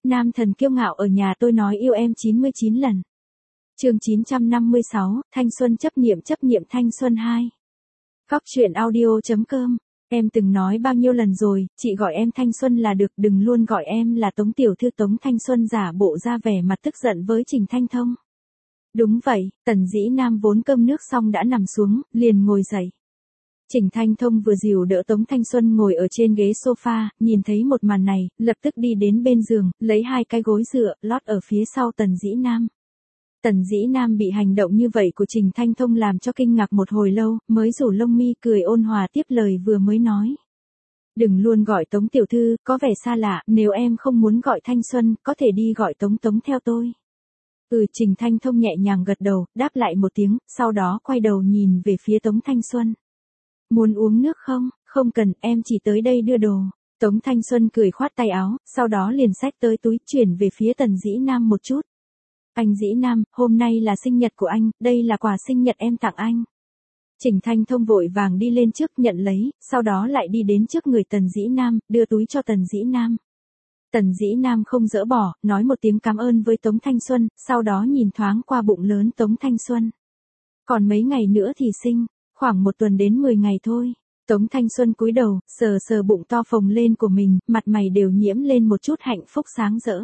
Nam thần kiêu ngạo ở nhà tôi nói yêu em 99 lần. Chương 956, thanh xuân chấp niệm thanh xuân 2. Góc truyện audio.com. Em từng nói bao nhiêu lần rồi, chị gọi em Thanh Xuân là được, đừng luôn gọi em là Tống tiểu thư. Tống Thanh Xuân giả bộ ra vẻ mặt tức giận với Trình Thanh Thông. Đúng vậy, Tần Dĩ Nam vốn cơm nước xong đã nằm xuống, liền ngồi dậy. Trình Thanh Thông vừa dìu đỡ Tống Thanh Xuân ngồi ở trên ghế sofa, nhìn thấy một màn này, lập tức đi đến bên giường, lấy hai cái gối dựa, lót ở phía sau Tần Dĩ Nam. Tần Dĩ Nam bị hành động như vậy của Trình Thanh Thông làm cho kinh ngạc một hồi lâu, mới rủ lông mi cười ôn hòa tiếp lời vừa mới nói. Đừng luôn gọi Tống tiểu thư, có vẻ xa lạ, nếu em không muốn gọi Thanh Xuân, có thể đi gọi Tống theo tôi. Trình Thanh Thông nhẹ nhàng gật đầu, đáp lại một tiếng, sau đó quay đầu nhìn về phía Tống Thanh Xuân. Muốn uống nước không? Không cần, em chỉ tới đây đưa đồ. Tống Thanh Xuân cười khoát tay áo, sau đó liền xách tới túi, chuyển về phía Tần Dĩ Nam một chút. Anh Dĩ Nam, hôm nay là sinh nhật của anh, đây là quà sinh nhật em tặng anh. Trình Thanh Thông vội vàng đi lên trước nhận lấy, sau đó lại đi đến trước người Tần Dĩ Nam, đưa túi cho Tần Dĩ Nam. Tần Dĩ Nam không dỡ bỏ, nói một tiếng cảm ơn với Tống Thanh Xuân, sau đó nhìn thoáng qua bụng lớn Tống Thanh Xuân. Còn mấy ngày nữa thì sinh, khoảng 1 tuần đến 10 ngày thôi. Tống Thanh Xuân cúi đầu, sờ bụng to phồng lên của mình, mặt mày đều nhiễm lên một chút hạnh phúc sáng rỡ.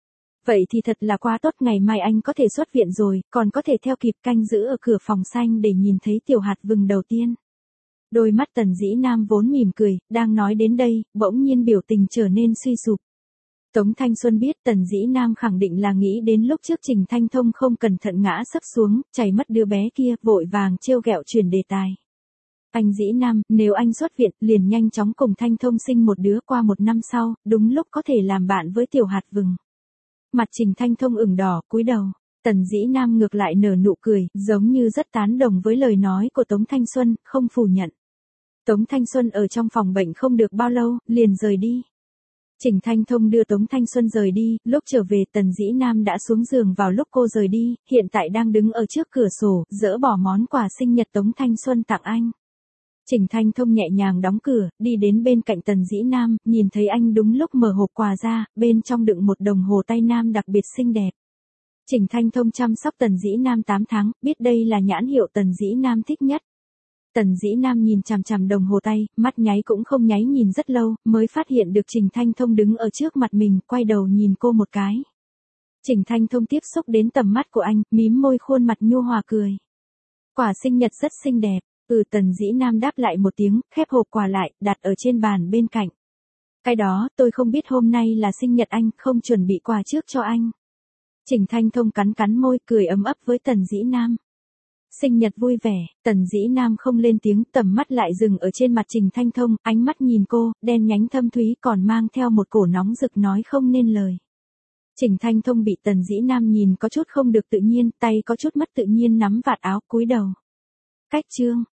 Vậy thì thật là quá tốt, ngày mai anh có thể xuất viện rồi, còn có thể theo kịp canh giữ ở cửa phòng xanh để nhìn thấy tiểu hạt vừng đầu tiên. Đôi mắt Tần Dĩ Nam vốn mỉm cười, đang nói đến đây, bỗng nhiên biểu tình trở nên suy sụp. Tống Thanh Xuân biết Tần Dĩ Nam khẳng định là nghĩ đến lúc trước Trình Thanh Thông không cẩn thận ngã sấp xuống, chảy mất đứa bé kia, vội vàng trêu ghẹo chuyển đề tài. Anh Dĩ Nam, nếu anh xuất viện, liền nhanh chóng cùng Thanh Thông sinh một đứa, qua 1 năm sau, đúng lúc có thể làm bạn với tiểu hạt vừng. Mặt Trình Thanh Thông ửng đỏ, cúi đầu. Tần Dĩ Nam ngược lại nở nụ cười, giống như rất tán đồng với lời nói của Tống Thanh Xuân, không phủ nhận. Tống Thanh Xuân ở trong phòng bệnh không được bao lâu, liền rời đi. Trình Thanh Thông đưa Tống Thanh Xuân rời đi, lúc trở về Tần Dĩ Nam đã xuống giường vào lúc cô rời đi, hiện tại đang đứng ở trước cửa sổ, dỡ bỏ món quà sinh nhật Tống Thanh Xuân tặng anh. Trình Thanh Thông nhẹ nhàng đóng cửa, đi đến bên cạnh Tần Dĩ Nam, nhìn thấy anh đúng lúc mở hộp quà ra, bên trong đựng một đồng hồ tay nam đặc biệt xinh đẹp. Trình Thanh Thông chăm sóc Tần Dĩ Nam 8 tháng, biết đây là nhãn hiệu Tần Dĩ Nam thích nhất. Tần Dĩ Nam nhìn chằm chằm đồng hồ tay, mắt nháy cũng không nháy nhìn rất lâu, mới phát hiện được Trình Thanh Thông đứng ở trước mặt mình, quay đầu nhìn cô một cái. Trình Thanh Thông tiếp xúc đến tầm mắt của anh, mím môi, khuôn mặt nhu hòa cười. Quà sinh nhật rất xinh đẹp. Tần Dĩ Nam đáp lại một tiếng, khép hộp quà lại, đặt ở trên bàn bên cạnh. Cái đó, tôi không biết hôm nay là sinh nhật anh, không chuẩn bị quà trước cho anh. Trình Thanh Thông cắn môi, cười ấm ấp với Tần Dĩ Nam. Sinh nhật vui vẻ, Tần Dĩ Nam không lên tiếng, tầm mắt lại dừng ở trên mặt Trình Thanh Thông, ánh mắt nhìn cô, đen nhánh thâm thúy còn mang theo một cổ nóng rực nói không nên lời. Trình Thanh Thông bị Tần Dĩ Nam nhìn có chút không được tự nhiên, tay có chút mất tự nhiên nắm vạt áo, cúi đầu. Cách chương.